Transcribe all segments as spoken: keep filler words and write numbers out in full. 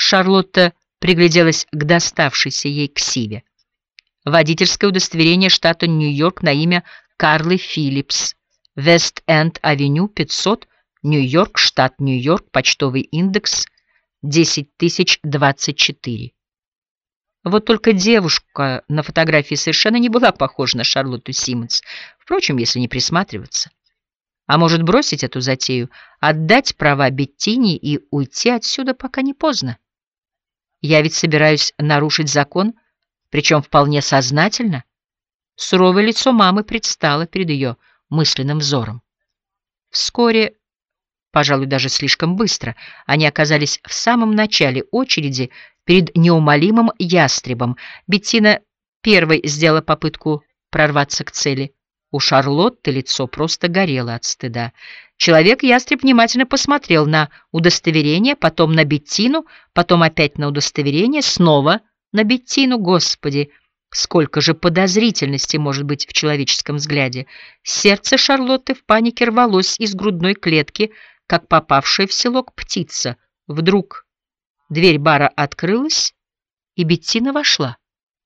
Шарлотта пригляделась к доставшейся ей ксиве. Водительское удостоверение штата Нью-Йорк на имя Карлы Филлипс. Вест-Энд-авеню, пятьсот, Нью-Йорк, штат Нью-Йорк, почтовый индекс десять тысяч двадцать четыре. Вот только девушка на фотографии совершенно не была похожа на Шарлотту Симмонс. Впрочем, если не присматриваться. А может, бросить эту затею, отдать права Беттини и уйти отсюда, пока не поздно? Я ведь собираюсь нарушить закон, причем вполне сознательно. Суровое лицо мамы предстало перед ее мысленным взором. Вскоре, пожалуй, даже слишком быстро, они оказались в самом начале очереди перед неумолимым ястребом. Беттина первой сделала попытку прорваться к цели. У Шарлотты лицо просто горело от стыда. Человек-ястреб внимательно посмотрел на удостоверение, потом на Беттину, потом опять на удостоверение, снова на Беттину. Господи, сколько же подозрительности может быть в человеческом взгляде! Сердце Шарлотты в панике рвалось из грудной клетки, как попавшая в селок птица. Вдруг дверь бара открылась, и Беттина вошла.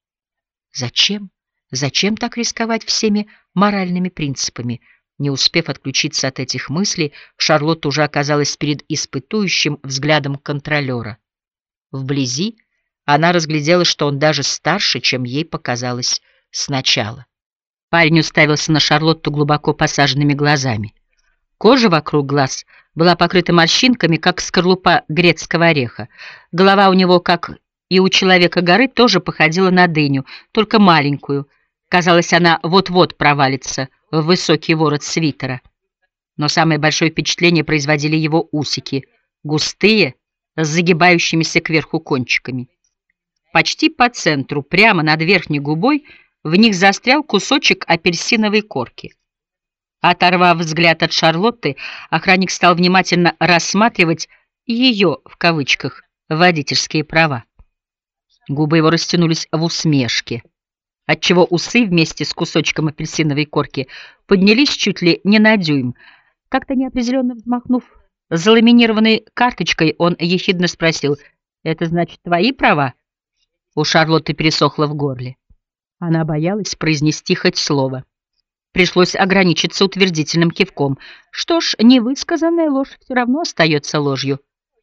Зачем? Зачем так рисковать всеми моральными принципами? Не успев отключиться от этих мыслей, Шарлотта уже оказалась перед испытующим взглядом контролера. Вблизи она разглядела, что он даже старше, чем ей показалось сначала. Парень уставился на Шарлотту глубоко посаженными глазами. Кожа вокруг глаз была покрыта морщинками, как скорлупа грецкого ореха. Голова у него, как и у Человека-горы, тоже походила на дыню, только маленькую. Казалось, она вот-вот провалится в высокий ворот свитера. Но самое большое впечатление производили его усики, густые, с загибающимися кверху кончиками. Почти по центру, прямо над верхней губой, в них застрял кусочек апельсиновой корки. Оторвав взгляд от Шарлотты, охранник стал внимательно рассматривать ее, в кавычках, водительские права. Губы его растянулись в усмешке, отчего усы вместе с кусочком апельсиновой корки поднялись чуть ли не на дюйм. Как-то неопределенно взмахнув заламинированной карточкой, он ехидно спросил: «Это значит твои права?» У Шарлотты пересохло в горле. Она боялась произнести хоть слово. Пришлось ограничиться утвердительным кивком. Что ж, невысказанная ложь все равно остается ложью.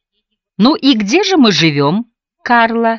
«Ну и где же мы живем, Карла?»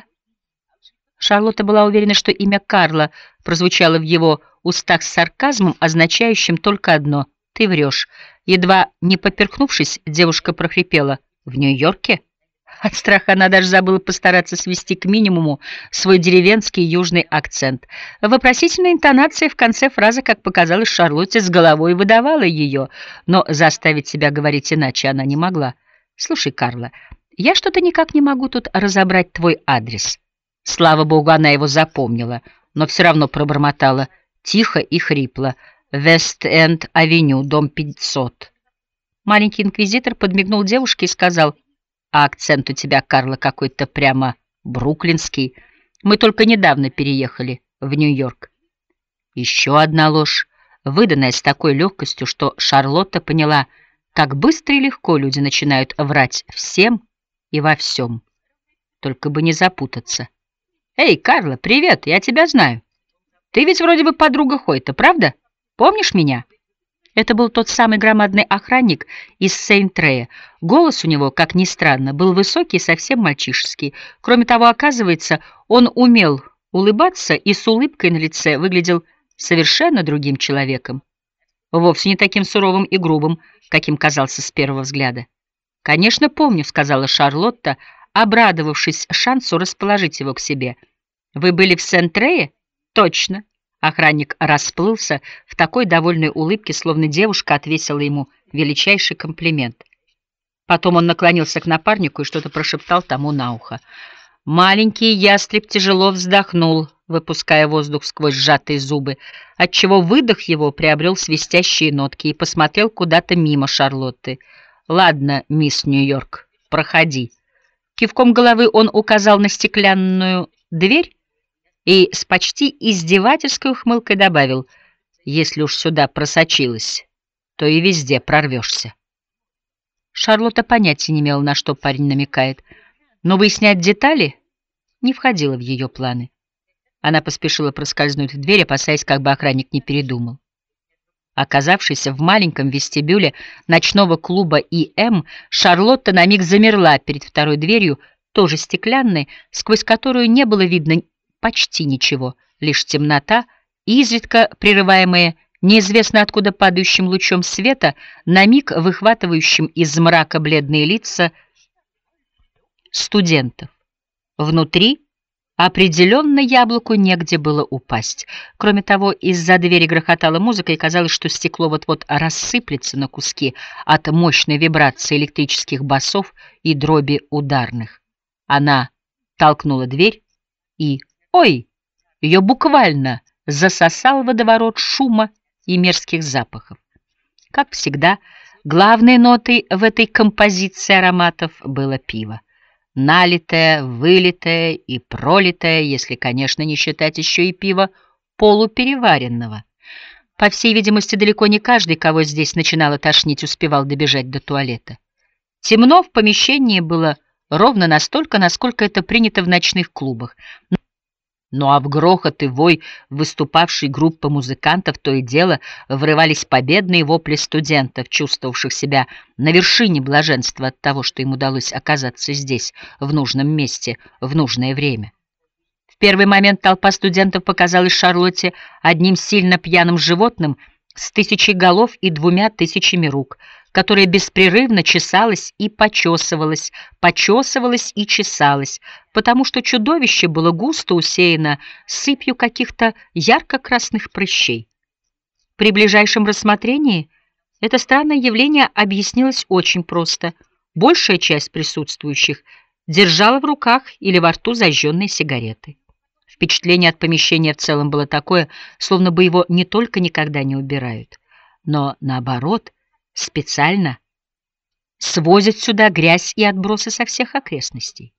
Шарлотта была уверена, что имя Карла прозвучало в его устах с сарказмом, означающим только одно — «ты врешь». Едва не поперхнувшись, девушка прохрипела: «В Нью-Йорке?» От страха она даже забыла постараться свести к минимуму свой деревенский южный акцент. Вопросительная интонация в конце фразы, как показалось Шарлотте, с головой выдавала ее, но заставить себя говорить иначе она не могла. «Слушай, Карла, я что-то никак не могу тут разобрать твой адрес». Слава богу, она его запомнила, но все равно пробормотала тихо и хрипло: «Вест-Энд-авеню, дом пятьсот». Маленький инквизитор подмигнул девушке и сказал: «А акцент у тебя, Карла, какой-то прямо бруклинский. Мы только недавно переехали в Нью-Йорк». Еще одна ложь, выданная с такой легкостью, что Шарлотта поняла, как быстро и легко люди начинают врать всем и во всем. Только бы не запутаться. «Эй, Карла, привет, я тебя знаю. Ты ведь вроде бы подруга Хойта, правда? Помнишь меня?» Это был тот самый громадный охранник из Сейнт-Рея. Голос у него, как ни странно, был высокий и совсем мальчишеский. Кроме того, оказывается, он умел улыбаться и с улыбкой на лице выглядел совершенно другим человеком. Вовсе не таким суровым и грубым, каким казался с первого взгляда. «Конечно, помню», — сказала Шарлотта, обрадовавшись шансу расположить его к себе. «Вы были в Сент-Рее?» «Точно». Охранник расплылся в такой довольной улыбке, словно девушка отвесила ему величайший комплимент. Потом он наклонился к напарнику и что-то прошептал тому на ухо. Маленький ястреб тяжело вздохнул, выпуская воздух сквозь сжатые зубы, отчего выдох его приобрел свистящие нотки, и посмотрел куда-то мимо Шарлотты. «Ладно, мисс Нью-Йорк, проходи». Кивком головы он указал на стеклянную дверь и с почти издевательской ухмылкой добавил: «Если уж сюда просочилась, то и везде прорвешься». Шарлотта понятия не имела, на что парень намекает. Но выяснять детали не входило в ее планы. Она поспешила проскользнуть в дверь, опасаясь, как бы охранник не передумал. Оказавшись в маленьком вестибюле ночного клуба И М, Шарлотта на миг замерла перед второй дверью, тоже стеклянной, сквозь которую не было видно почти ничего, лишь темнота, изредка прерываемая неизвестно откуда падающим лучом света, на миг выхватывающим из мрака бледные лица студентов. Внутри определенно яблоку негде было упасть. Кроме того, из-за двери грохотала музыка, и казалось, что стекло вот-вот рассыплется на куски от мощной вибрации электрических басов и дроби ударных. Она толкнула дверь и, ой, ее буквально засосал водоворот шума и мерзких запахов. Как всегда, главной нотой в этой композиции ароматов было пиво. Налитое, вылитое и пролитое, если, конечно, не считать еще и пива полупереваренного. По всей видимости, далеко не каждый, кого здесь начинало тошнить, успевал добежать до туалета. Темно в помещении было ровно настолько, насколько это принято в ночных клубах. Ну а в грохот и вой выступавшей группы музыкантов то и дело врывались победные вопли студентов, чувствовавших себя на вершине блаженства от того, что им удалось оказаться здесь, в нужном месте, в нужное время. В первый момент толпа студентов показалась Шарлотте одним сильно пьяным животным с тысячей голов и двумя тысячами рук, которое беспрерывно чесалось и почесывалось, почесывалось и чесалось, потому что чудовище было густо усеяно сыпью каких-то ярко-красных прыщей. При ближайшем рассмотрении это странное явление объяснилось очень просто. Большая часть присутствующих держала в руках или во рту зажженные сигареты. Впечатление от помещения в целом было такое, словно бы его не только никогда не убирают, но, наоборот, специально свозят сюда грязь и отбросы со всех окрестностей.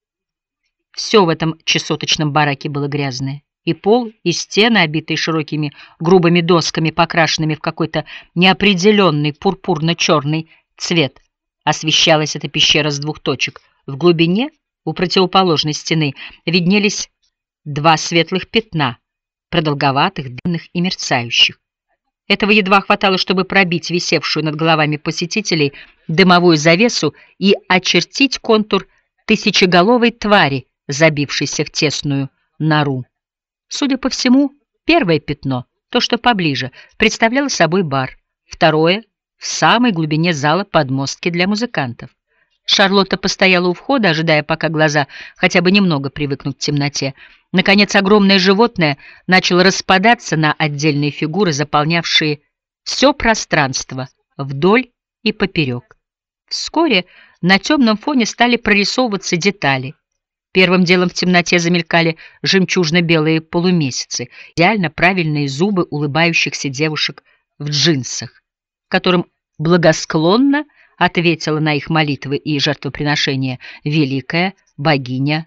Все в этом чесоточном бараке было грязное. И пол, и стены, обитые широкими грубыми досками, покрашенными в какой-то неопределенный пурпурно-черный цвет. Освещалась эта пещера с двух точек. В глубине, у противоположной стены, виднелись два светлых пятна, продолговатых, длинных и мерцающих. Этого едва хватало, чтобы пробить висевшую над головами посетителей дымовую завесу и очертить контур тысячеголовой твари, забившейся в тесную нору. Судя по всему, первое пятно, то, что поближе, представляло собой бар, второе — в самой глубине зала подмостки для музыкантов. Шарлотта постояла у входа, ожидая, пока глаза хотя бы немного привыкнут к темноте. Наконец, огромное животное начало распадаться на отдельные фигуры, заполнявшие все пространство вдоль и поперек. Вскоре на темном фоне стали прорисовываться детали. Первым делом в темноте замелькали жемчужно-белые полумесяцы, идеально правильные зубы улыбающихся девушек в джинсах, которым благосклонно ответила на их молитвы и жертвоприношения великая богиня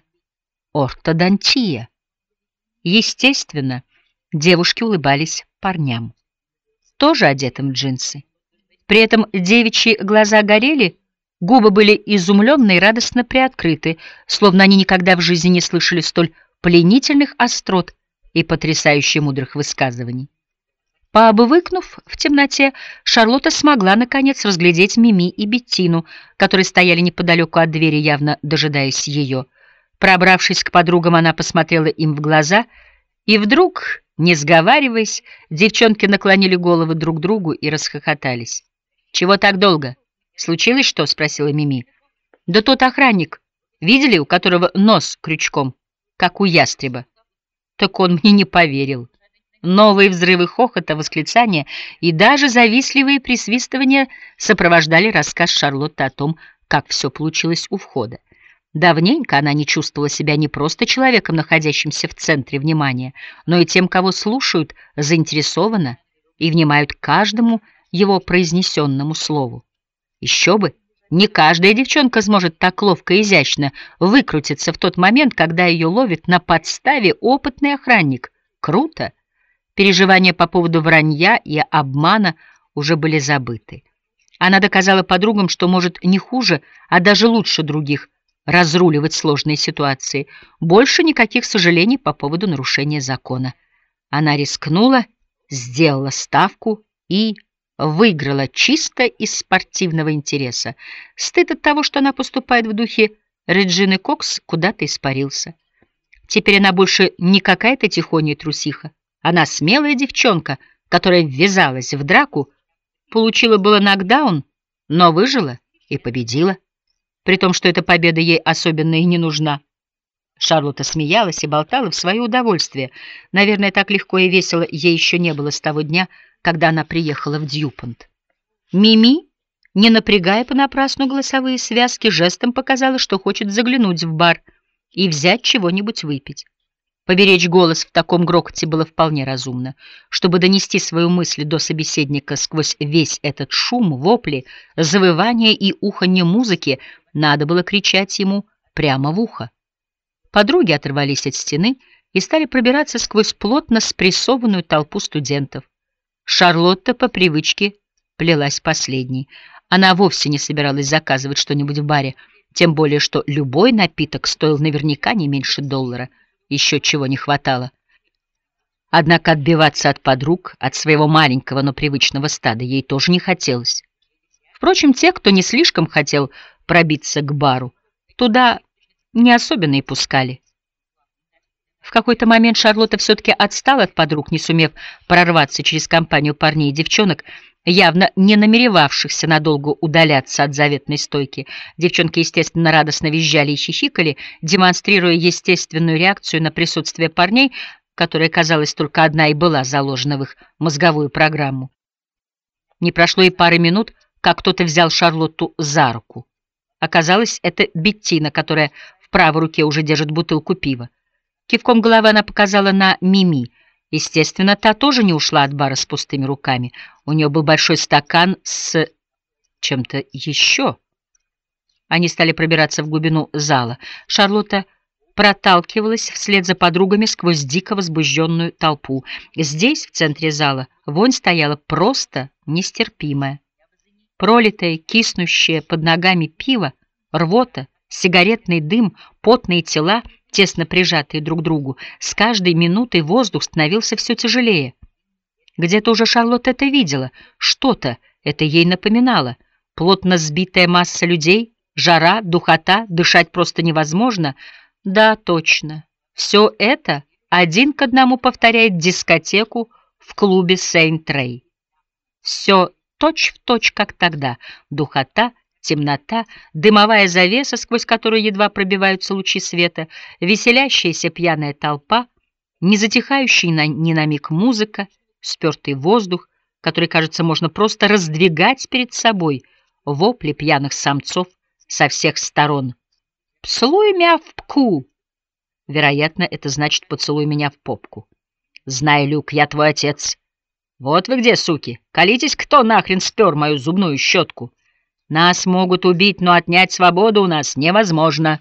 ортодонтия. Естественно, девушки улыбались парням, тоже одетым в джинсы. При этом девичьи глаза горели, губы были изумленно и радостно приоткрыты, словно они никогда в жизни не слышали столь пленительных острот и потрясающе мудрых высказываний. Пообвыкнув в темноте, Шарлотта смогла, наконец, разглядеть Мими и Беттину, которые стояли неподалеку от двери, явно дожидаясь ее. Пробравшись к подругам, она посмотрела им в глаза, и вдруг, не сговариваясь, девчонки наклонили головы друг к другу и расхохотались. «Чего так долго? Случилось что?» — спросила Мими. «Да тот охранник. Видели, у которого нос крючком, как у ястреба?» «Так он мне не поверил». Новые взрывы хохота, восклицания и даже завистливые присвистывания сопровождали рассказ Шарлотты о том, как все получилось у входа. Давненько она не чувствовала себя не просто человеком, находящимся в центре внимания, но и тем, кого слушают заинтересованно и внимают каждому его произнесенному слову. Еще бы! Не каждая девчонка сможет так ловко и изящно выкрутиться в тот момент, когда ее ловит на подставе опытный охранник. Круто! Переживания по поводу вранья и обмана уже были забыты. Она доказала подругам, что может не хуже, а даже лучше других разруливать сложные ситуации. Больше никаких сожалений по поводу нарушения закона. Она рискнула, сделала ставку и выиграла чисто из спортивного интереса. Стыд от того, что она поступает в духе Реджины Кокс, куда-то испарился. Теперь она больше не какая-то тихоня и трусиха. Она смелая девчонка, которая ввязалась в драку, получила было нокдаун, но выжила и победила. При том, что эта победа ей особенно и не нужна. Шарлотта смеялась и болтала в свое удовольствие. Наверное, так легко и весело ей еще не было с того дня, когда она приехала в Дьюпонт. Мими, не напрягая понапрасну голосовые связки, жестом показала, что хочет заглянуть в бар и взять чего-нибудь выпить. Поберечь голос в таком грохоте было вполне разумно. Чтобы донести свою мысль до собеседника сквозь весь этот шум, вопли, завывания и уханье музыки, надо было кричать ему прямо в ухо. Подруги оторвались от стены и стали пробираться сквозь плотно спрессованную толпу студентов. Шарлотта по привычке плелась последней. Она вовсе не собиралась заказывать что-нибудь в баре, тем более что любой напиток стоил наверняка не меньше доллара. Еще чего не хватало. Однако отбиваться от подруг, от своего маленького, но привычного стада ей тоже не хотелось. Впрочем, те, кто не слишком хотел пробиться к бару, туда не особенно и пускали. В какой-то момент Шарлотта все-таки отстала от подруг, не сумев прорваться через компанию парней и девчонок, явно не намеревавшихся надолго удаляться от заветной стойки. Девчонки, естественно, радостно визжали и хихикали, демонстрируя естественную реакцию на присутствие парней, которая, казалось, только одна и была заложена в их мозговую программу. Не прошло и пары минут, как кто-то взял Шарлотту за руку. Оказалось, это Беттина, которая в правой руке уже держит бутылку пива. Кивком головы она показала на Мими. Естественно, та тоже не ушла от бара с пустыми руками. У нее был большой стакан с чем-то еще. Они стали пробираться в глубину зала. Шарлотта проталкивалась вслед за подругами сквозь дико возбужденную толпу. Здесь, в центре зала, вонь стояла просто нестерпимая. Пролитое, киснущее под ногами пиво, рвота, сигаретный дым, потные тела, тесно прижатые друг к другу. С каждой минутой воздух становился все тяжелее. Где-то уже Шарлотта это видела, что-то это ей напоминало. Плотно сбитая масса людей, жара, духота, дышать просто невозможно. Да, точно. Все это один к одному повторяет дискотеку в клубе Сейнт-Рэй. Все точь-в-точь, как тогда. Духота, темнота, дымовая завеса, сквозь которую едва пробиваются лучи света, веселящаяся пьяная толпа, не затихающая на, ни на миг музыка, спертый воздух, который, кажется, можно просто раздвигать перед собой, вопли пьяных самцов со всех сторон. «Поцелуй меня в пку!» Вероятно, это значит «поцелуй меня в попку». «Знай, Люк, я твой отец. Вот вы где, суки! Колитесь, кто нахрен спер мою зубную щетку? Нас могут убить, но отнять свободу у нас невозможно».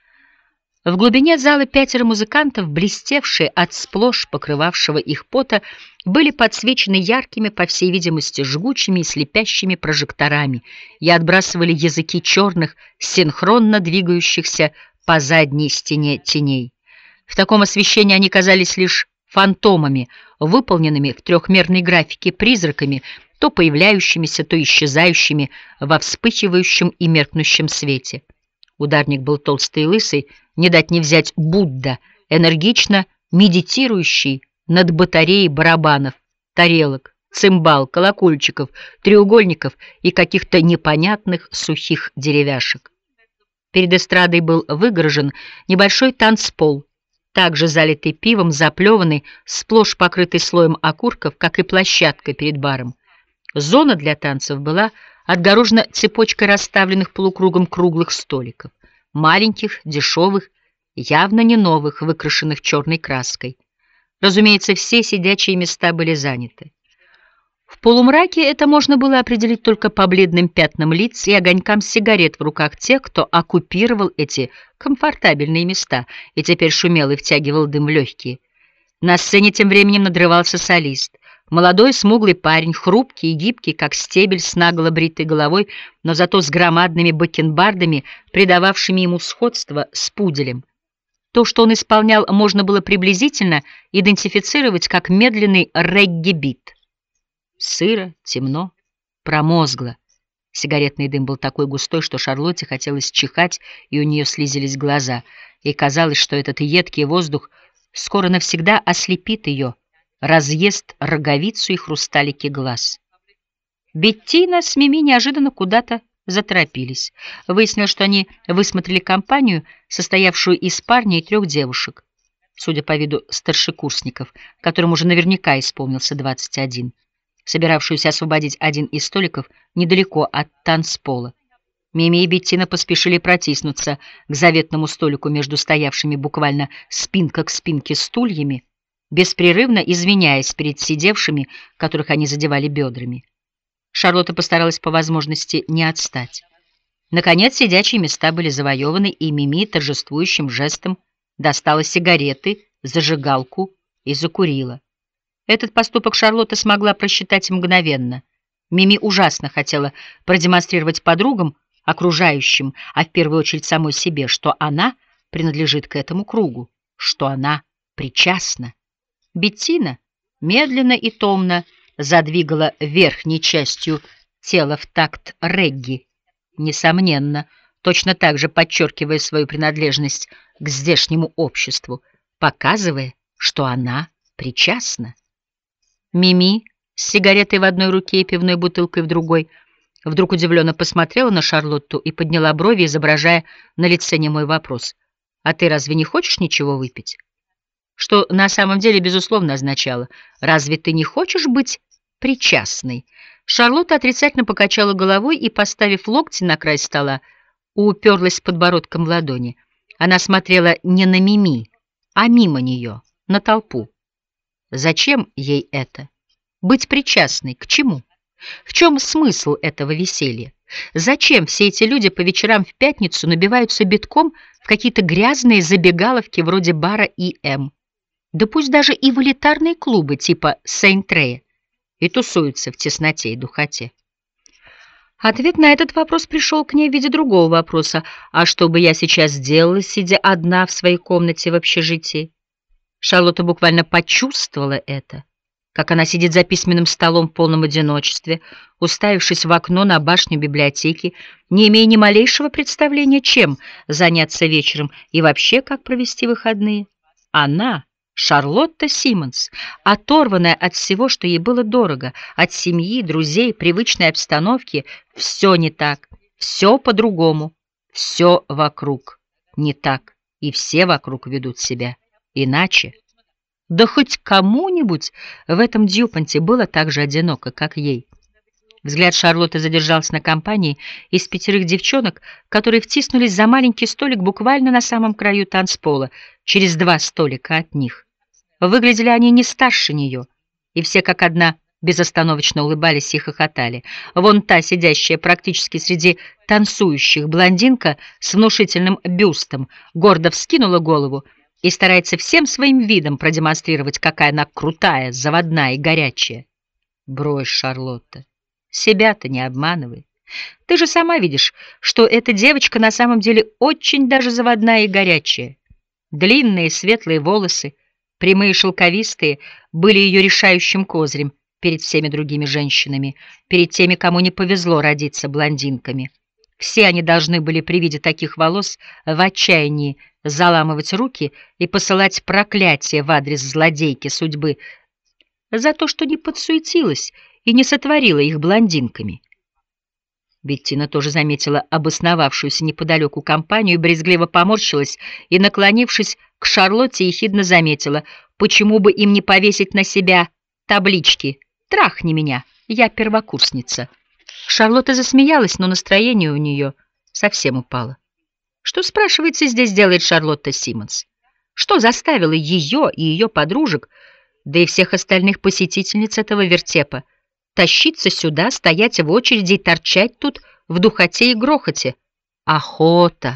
В глубине зала пятеро музыкантов, блестевшие от сплошь покрывавшего их пота, были подсвечены яркими, по всей видимости, жгучими и слепящими прожекторами и отбрасывали языки черных, синхронно двигающихся по задней стене теней. В таком освещении они казались лишь фантомами, выполненными в трехмерной графике призраками, то появляющимися, то исчезающими во вспыхивающем и меркнущем свете. Ударник был толстый и лысый, не дать не взять Будда, энергично медитирующий над батареей барабанов, тарелок, цимбал, колокольчиков, треугольников и каких-то непонятных сухих деревяшек. Перед эстрадой был выгорожен небольшой танцпол, также залитый пивом, заплеванный, сплошь покрытый слоем окурков, как и площадка перед баром. Зона для танцев была отгорожена цепочкой расставленных полукругом круглых столиков, маленьких, дешевых, явно не новых, выкрашенных черной краской. Разумеется, все сидячие места были заняты. В полумраке это можно было определить только по бледным пятнам лиц и огонькам сигарет в руках тех, кто оккупировал эти комфортабельные места и теперь шумел и втягивал дым в легкие. На сцене тем временем надрывался солист. Молодой смуглый парень, хрупкий и гибкий, как стебель с наголо бритой головой, но зато с громадными бакенбардами, придававшими ему сходство с пуделем. То, что он исполнял, можно было приблизительно идентифицировать как медленный регги-бит. Сыро, темно, промозгло. Сигаретный дым был такой густой, что Шарлотте хотелось чихать, и у нее слезились глаза. И казалось, что этот едкий воздух скоро навсегда ослепит ее, разъест роговицу и хрусталики глаз. Беттина с Мими неожиданно куда-то заторопились. Выяснилось, что они высмотрели компанию, состоявшую из парня и трех девушек, судя по виду старшекурсников, которым уже наверняка исполнился двадцать один, собиравшуюся освободить один из столиков недалеко от танцпола. Мими и Беттина поспешили протиснуться к заветному столику между стоявшими буквально спинка к спинке стульями, беспрерывно извиняясь перед сидевшими, которых они задевали бедрами. Шарлотта постаралась по возможности не отстать. Наконец, сидячие места были завоеваны, и Мими торжествующим жестом достала сигареты, зажигалку и закурила. Этот поступок Шарлотта смогла просчитать мгновенно. Мими ужасно хотела продемонстрировать подругам, окружающим, а в первую очередь самой себе, что она принадлежит к этому кругу, что она причастна. Беттина медленно и томно задвигала верхней частью тела в такт регги, несомненно, точно так же подчеркивая свою принадлежность к здешнему обществу, показывая, что она причастна. Мими с сигаретой в одной руке и пивной бутылкой в другой вдруг удивленно посмотрела на Шарлотту и подняла брови, изображая на лице немой вопрос. «А ты разве не хочешь ничего выпить?» Что на самом деле, безусловно, означало: «Разве ты не хочешь быть причастной?» Шарлотта отрицательно покачала головой и, поставив локти на край стола, уперлась подбородком в ладони. Она смотрела не на Мими, а мимо нее, на толпу. Зачем ей это? Быть причастной к чему? В чем смысл этого веселья? Зачем все эти люди по вечерам в пятницу набиваются битком в какие-то грязные забегаловки вроде бара И Эм? Да пусть даже и в элитарные клубы типа Сейнт-Рея, и тусуются в тесноте и духоте. Ответ на этот вопрос пришел к ней в виде другого вопроса. А что бы я сейчас сделала, сидя одна в своей комнате в общежитии? Шарлотта буквально почувствовала это, как она сидит за письменным столом в полном одиночестве, уставившись в окно на башню библиотеки, не имея ни малейшего представления, чем заняться вечером и вообще как провести выходные. Она, Шарлотта Симмонс, оторванная от всего, что ей было дорого, от семьи, друзей, привычной обстановки, все не так, все по-другому, все вокруг не так, и все вокруг ведут себя иначе. Да хоть кому-нибудь в этом Дьюпонте было так же одиноко, как ей. Взгляд Шарлотты задержался на компании из пятерых девчонок, которые втиснулись за маленький столик буквально на самом краю танцпола, через два столика от них. Выглядели они не старше нее, и все как одна безостановочно улыбались и хохотали. Вон та, сидящая практически среди танцующих блондинка с внушительным бюстом, гордо вскинула голову и старается всем своим видом продемонстрировать, какая она крутая, заводная и горячая. Брось, Шарлотта, себя-то не обманывай. Ты же сама видишь, что эта девочка на самом деле очень даже заводная и горячая. Длинные светлые волосы, прямые и шелковистые, были ее решающим козырем перед всеми другими женщинами, перед теми, кому не повезло родиться блондинками. Все они должны были при виде таких волос в отчаянии заламывать руки и посылать проклятие в адрес злодейки судьбы за то, что не подсуетилась и не сотворила их блондинками. Беттина тоже заметила обосновавшуюся неподалеку компанию, брезгливо поморщилась и, наклонившись к Шарлотте, ехидно заметила: почему бы им не повесить на себя таблички «Трахни меня, я первокурсница». Шарлотта засмеялась, но настроение у нее совсем упало. Что, спрашивается, здесь делает Шарлотта Симмонс? Что заставило ее и ее подружек, да и всех остальных посетительниц этого вертепа, тащиться сюда, стоять в очереди и торчать тут в духоте и грохоте? Охота!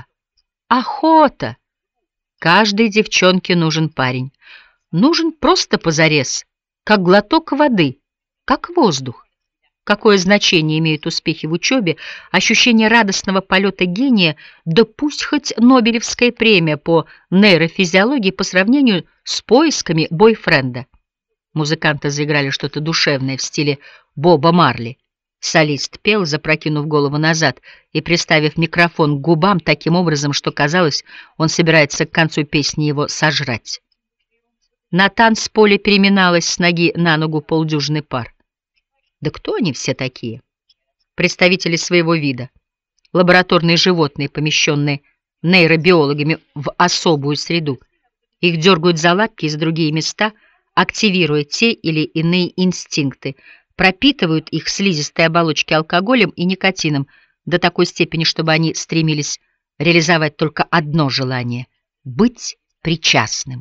Охота! Каждой девчонке нужен парень. Нужен просто позарез, как глоток воды. как воздух. Какое значение имеют успехи в учебе, ощущение радостного полета гения, да пусть хоть Нобелевская премия по нейрофизиологии по сравнению с поисками бойфренда. Музыканты заиграли что-то душевное в стиле Боба Марли. Солист пел, запрокинув голову назад и приставив микрофон к губам таким образом, что казалось, он собирается к концу песни его сожрать. На танцполе переминалась с ноги на ногу полдюжины пар. Да кто они все такие? Представители своего вида. Лабораторные животные, помещенные нейробиологами в особую среду. Их дергают за лапки из другие места, активируя те или иные инстинкты, пропитывают их слизистой оболочки алкоголем и никотином до такой степени, чтобы они стремились реализовать только одно желание — быть причастным.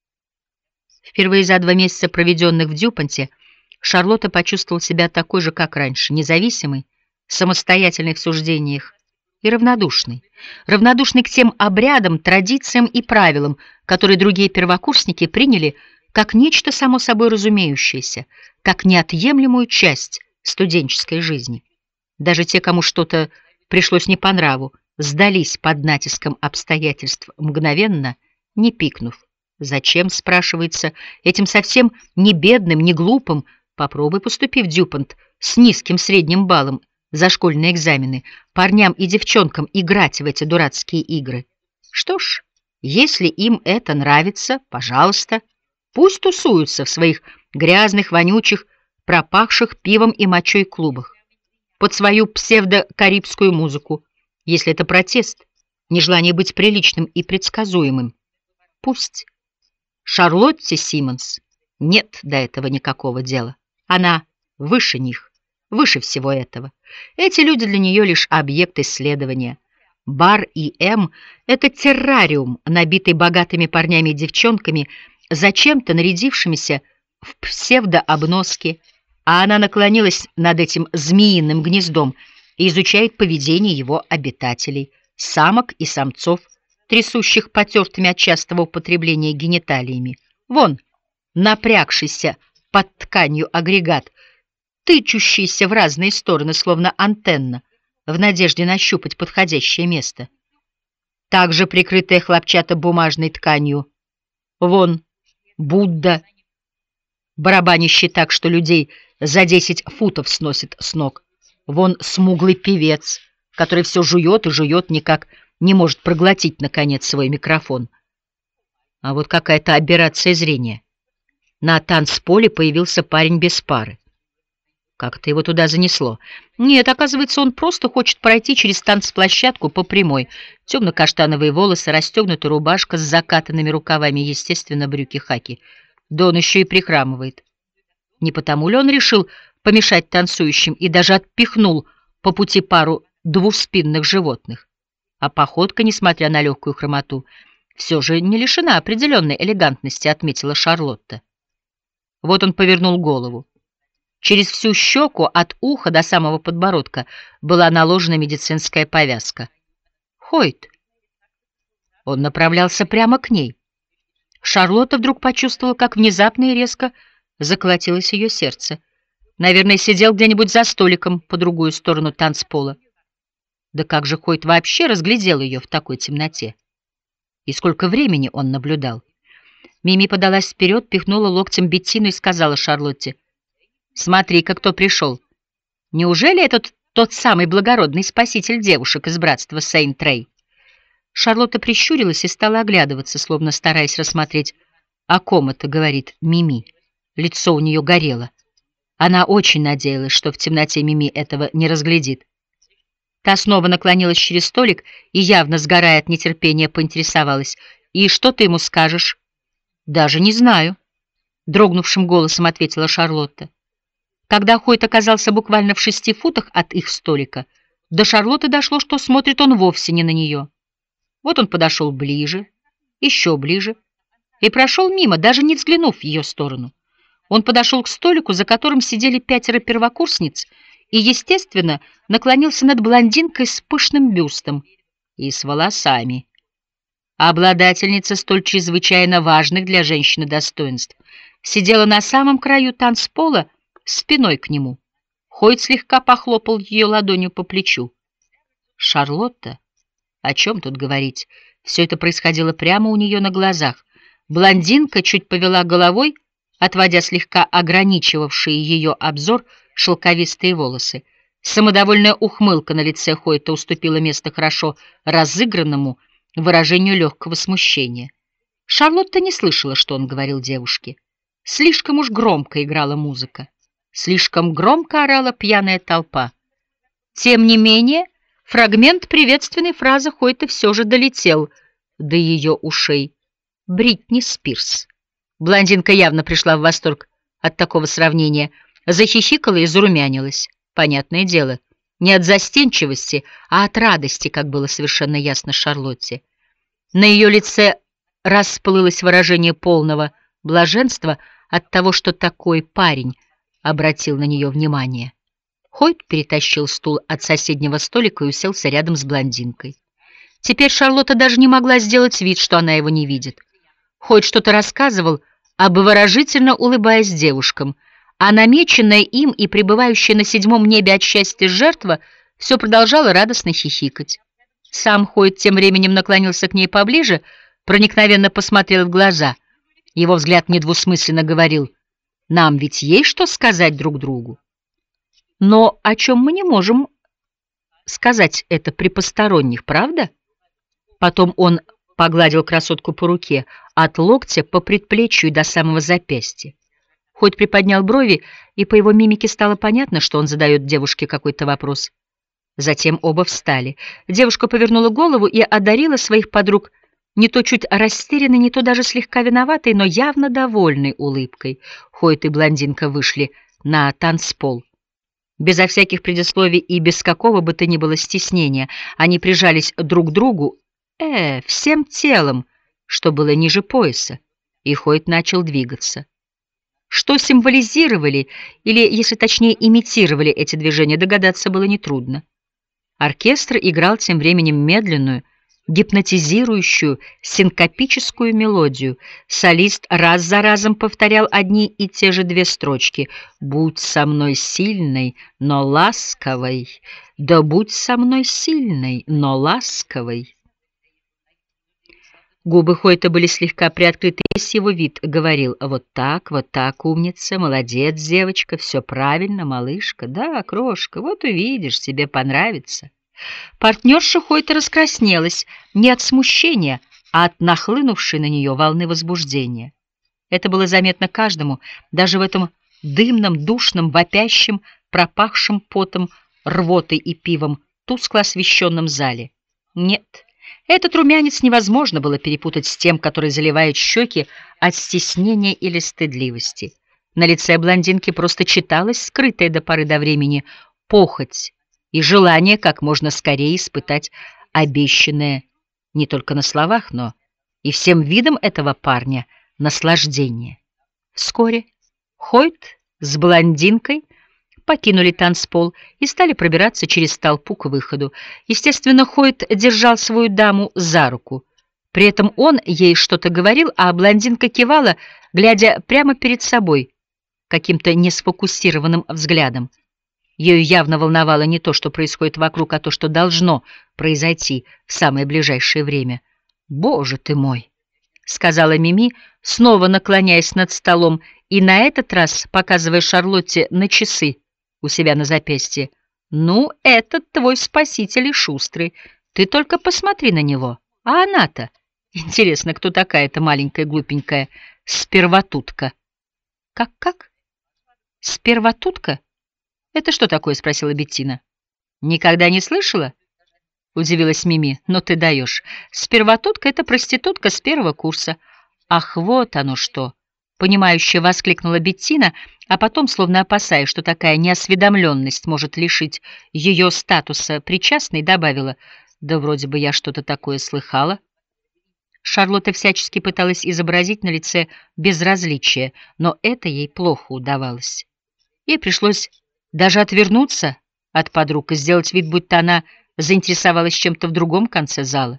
Впервые за два месяца, проведенных в Дюпонте, Шарлотта почувствовала себя такой же, как раньше, независимой, самостоятельной в суждениях и равнодушной. Равнодушной к тем обрядам, традициям и правилам, которые другие первокурсники приняли как нечто само собой разумеющееся, как неотъемлемую часть студенческой жизни. Даже те, кому что-то пришлось не по нраву, сдались под натиском обстоятельств мгновенно, не пикнув. Зачем, спрашивается, этим совсем не бедным, не глупым, попробуй поступи в Дюпонт с низким средним баллом за школьные экзамены, парням и девчонкам играть в эти дурацкие игры. Что ж, если им это нравится, пожалуйста, пусть тусуются в своих грязных, вонючих, пропахших пивом и мочой клубах, под свою псевдо-карибскую музыку, если это протест, нежелание быть приличным и предсказуемым. Пусть. Шарлотте Симмонс нет до этого никакого дела. Она выше них, выше всего этого. Эти люди для нее лишь объект исследования. Бар И Эм — это террариум, набитый богатыми парнями и девчонками, зачем-то нарядившимися в псевдообноски, а она наклонилась над этим змеиным гнездом и изучает поведение его обитателей, самок и самцов, трясущих потертыми от частого употребления гениталиями. Вон, напрягшийся под тканью агрегат, тычущийся в разные стороны, словно антенна, в надежде нащупать подходящее место. Также прикрытая хлопчатобумажной тканью. Вон, Будда, барабанящий так, что людей за десять футов сносит с ног. Вон смуглый певец, который все жует и жует, никак не может проглотить, наконец, свой микрофон. А вот какая-то аберрация зрения. На танцполе появился парень без пары. Как-то его туда занесло. Нет, оказывается, он просто хочет пройти через танцплощадку по прямой. Темно-каштановые волосы, расстегнутая рубашка с закатанными рукавами, естественно, брюки-хаки. Да он еще и прихрамывает. Не потому ли он решил помешать танцующим и даже отпихнул по пути пару двуспинных животных? А походка, несмотря на легкую хромоту, все же не лишена определенной элегантности, отметила Шарлотта. Вот он повернул голову. Через всю щеку от уха до самого подбородка была наложена медицинская повязка. Хойт. Он направлялся прямо к ней. Шарлотта вдруг почувствовала, как внезапно и резко заколотилось ее сердце. Наверное, сидел где-нибудь за столиком по другую сторону танцпола. Да как же Хойт вообще разглядел ее в такой темноте? И сколько времени он наблюдал? Мими подалась вперед, пихнула локтем Беттину и сказала Шарлотте: «Смотри-ка, кто пришел. Неужели это тот самый благородный спаситель девушек из братства Сейнт-Трей?» Шарлотта прищурилась и стала оглядываться, словно стараясь рассмотреть, о ком это говорит Мими. Лицо у нее горело. Она очень надеялась, что в темноте Мими этого не разглядит. Та снова наклонилась через столик и, явно сгорая от нетерпения, поинтересовалась: «И что ты ему скажешь?» «Даже не знаю», — дрогнувшим голосом ответила Шарлотта. Когда Хойт оказался буквально в шести футах от их столика, до Шарлотты дошло, что смотрит он вовсе не на нее. Вот он подошел ближе, еще ближе, и прошел мимо, даже не взглянув в ее сторону. Он подошел к столику, за которым сидели пятеро первокурсниц, и, естественно, наклонился над блондинкой с пышным бюстом и с волосами. Обладательница столь чрезвычайно важных для женщины достоинств сидела на самом краю танцпола спиной к нему. Хойт слегка похлопал ее ладонью по плечу. Шарлотта? О чем тут говорить? Все это происходило прямо у нее на глазах. Блондинка чуть повела головой, отводя слегка ограничивавшие ее обзор шелковистые волосы. Самодовольная ухмылка на лице Хойта уступила место хорошо разыгранному выражению легкого смущения. Шарлотта не слышала, что он говорил девушке. Слишком уж громко играла музыка. Слишком громко орала пьяная толпа. Тем не менее, фрагмент приветственной фразы Хойта все же долетел до ее ушей. Бритни Спирс. Блондинка явно пришла в восторг от такого сравнения, захихикала и зарумянилась. Понятное дело, не от застенчивости, а от радости, как было совершенно ясно Шарлотте. На ее лице расплылось выражение полного блаженства от того, что такой парень обратил на нее внимание. Хойт перетащил стул от соседнего столика и уселся рядом с блондинкой. Теперь Шарлотта даже не могла сделать вид, что она его не видит. Хойт что-то рассказывал, обворожительно улыбаясь девушкам, а намеченная им и пребывающая на седьмом небе от счастья жертва все продолжала радостно хихикать. Сам Хойт тем временем наклонился к ней поближе, проникновенно посмотрел в глаза. Его взгляд недвусмысленно говорил: «Нам ведь есть что сказать друг другу». Но о чем мы не можем сказать это при посторонних, правда? Потом он погладил красотку по руке, от локтя по предплечью и до самого запястья. Хойт приподнял брови, и по его мимике стало понятно, что он задает девушке какой-то вопрос. Затем оба встали. Девушка повернула голову и одарила своих подруг не то чуть растерянной, не то даже слегка виноватой, но явно довольной улыбкой. Хойт и блондинка вышли на танцпол. Безо всяких предисловий и без какого бы то ни было стеснения они прижались друг к другу, э, всем телом, что было ниже пояса, и Хойт начал двигаться. Что символизировали, или, если точнее, имитировали эти движения, догадаться было нетрудно. Оркестр играл тем временем медленную, гипнотизирующую, синкопическую мелодию. Солист раз за разом повторял одни и те же две строчки: «Будь со мной сильной, но ласковой, да будь со мной сильной, но ласковой». Губы Хойта были слегка приоткрыты, и весь его вид говорил: «Вот так, вот так, умница, молодец, девочка, все правильно, малышка, да, крошка, вот увидишь, тебе понравится». Партнерша Хойта раскраснелась не от смущения, а от нахлынувшей на нее волны возбуждения. Это было заметно каждому, даже в этом дымном, душном, вопящем, пропахшем потом, рвотой и пивом, тускло освещенном зале. Нет, этот румянец невозможно было перепутать с тем, который заливает щеки от стеснения или стыдливости. На лице блондинки просто читалась скрытая до поры до времени похоть и желание как можно скорее испытать обещанное не только на словах, но и всем видом этого парня наслаждение. Вскоре Хойт с блондинкой покинули танцпол и стали пробираться через толпу к выходу. Естественно, Хойт держал свою даму за руку. При этом он ей что-то говорил, а блондинка кивала, глядя прямо перед собой, каким-то несфокусированным взглядом. Ее явно волновало не то, что происходит вокруг, а то, что должно произойти в самое ближайшее время. «Боже ты мой!» — сказала Мими, снова наклоняясь над столом и на этот раз показывая Шарлотте на часы у себя на запястье. «Ну, этот твой спаситель и шустрый. Ты только посмотри на него. А она-то? Интересно, кто такая эта маленькая глупенькая сперватутка?» «Как-как? Сперватутка? Это что такое?» — спросила Беттина. «Никогда не слышала?» — удивилась Мими. «Ну ты даешь. Сперватутка — это проститутка с первого курса». «Ах, вот оно что!» — понимающе воскликнула Беттина, а потом, словно опасаясь, что такая неосведомленность может лишить ее статуса причастной, добавила: «Да вроде бы я что-то такое слыхала». Шарлотта всячески пыталась изобразить на лице безразличие, но это ей плохо удавалось. Ей пришлось даже отвернуться от подруг и сделать вид, будто она заинтересовалась чем-то в другом конце зала.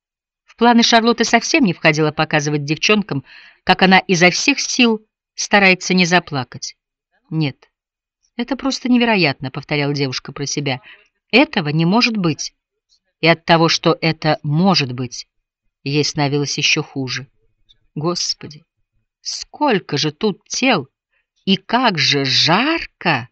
В планы Шарлотты совсем не входило показывать девчонкам, как она изо всех сил старается не заплакать. Нет, «Это просто невероятно», — повторяла девушка про себя. «Этого не может быть». И от того, что это может быть, ей становилось еще хуже. Господи, сколько же тут тел! И как же жарко!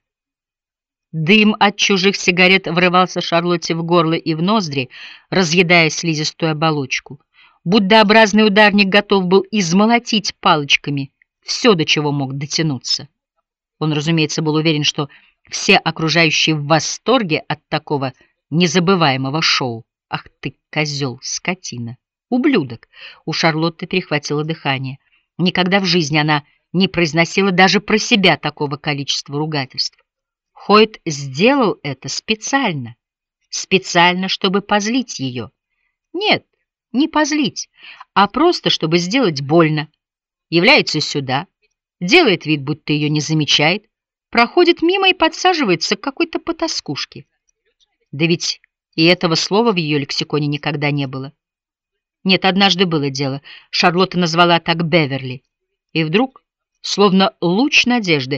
Дым от чужих сигарет врывался Шарлотте в горло и в ноздри, разъедая слизистую оболочку. Буддообразный ударник готов был измолотить палочками все, до чего мог дотянуться. Он, разумеется, был уверен, что все окружающие в восторге от такого незабываемого шоу. Ах ты, козел, скотина, ублюдок! У Шарлотты перехватило дыхание. Никогда в жизни она не произносила даже про себя такого количества ругательств. Хойт сделал это специально. Специально, чтобы позлить ее. Нет, не позлить, а просто, чтобы сделать больно. Является сюда, делает вид, будто ее не замечает, проходит мимо и подсаживается к какой-то потаскушке. Да ведь и этого слова в ее лексиконе никогда не было. Нет, однажды было дело. Шарлотта назвала так Беверли. И вдруг, словно луч надежды,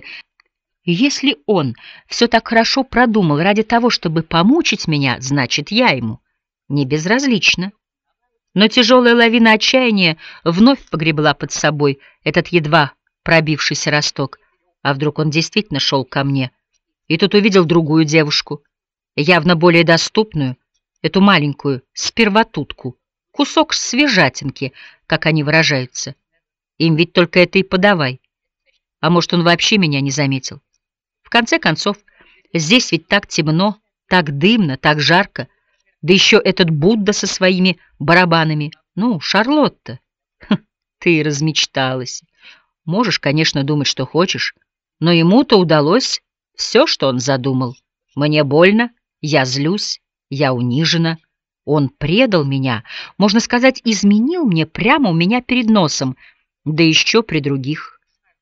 если он все так хорошо продумал ради того, чтобы помучить меня, значит, я ему не безразлична. Но тяжелая лавина отчаяния вновь погребла под собой этот едва пробившийся росток. А вдруг он действительно шел ко мне? И тут увидел другую девушку, явно более доступную, эту маленькую сперватутку, кусок свежатинки, как они выражаются. Им ведь только это и подавай. А может, он вообще меня не заметил? В конце концов, здесь ведь так темно, так дымно, так жарко. Да еще этот Будда со своими барабанами. Ну, Шарлотта, хм, ты размечталась. Можешь, конечно, думать, что хочешь, но ему-то удалось все, что он задумал. Мне больно, я злюсь, я унижена. Он предал меня, можно сказать, изменил мне прямо у меня перед носом, да еще при других.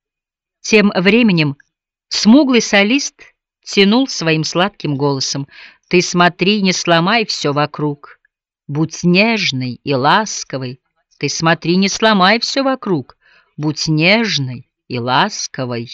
Тем временем смуглый солист тянул своим сладким голосом: «Ты смотри, не сломай все вокруг. Будь нежной и ласковой. Ты смотри, не сломай все вокруг. Будь нежной и ласковой».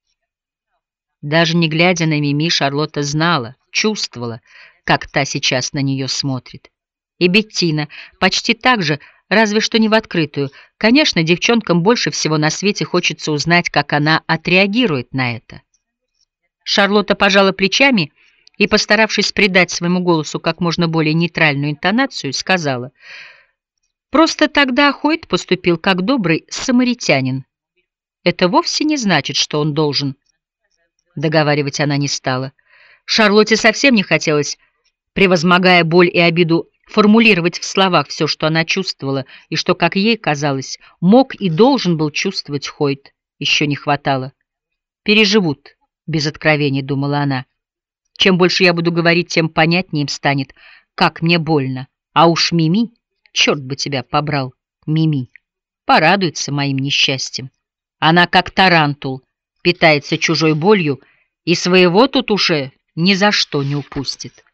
Даже не глядя на Мими, Шарлотта знала, чувствовала, как та сейчас на нее смотрит. И Беттина почти так же, разве что не в открытую. Конечно, девчонкам больше всего на свете хочется узнать, как она отреагирует на это. Шарлотта пожала плечами и, постаравшись придать своему голосу как можно более нейтральную интонацию, сказала: «Просто тогда Хойт поступил как добрый самаритянин. Это вовсе не значит, что он должен...» Договаривать она не стала. Шарлотте совсем не хотелось, превозмогая боль и обиду, формулировать в словах все, что она чувствовала, и что, как ей казалось, мог и должен был чувствовать Хойт. Еще не хватало. «Переживут без откровений», — думала она. «Чем больше я буду говорить, тем понятнее им станет, как мне больно. А уж Мими, черт бы тебя побрал, Мими, порадуется моим несчастьем. Она, как тарантул, питается чужой болью и своего тут уже ни за что не упустит».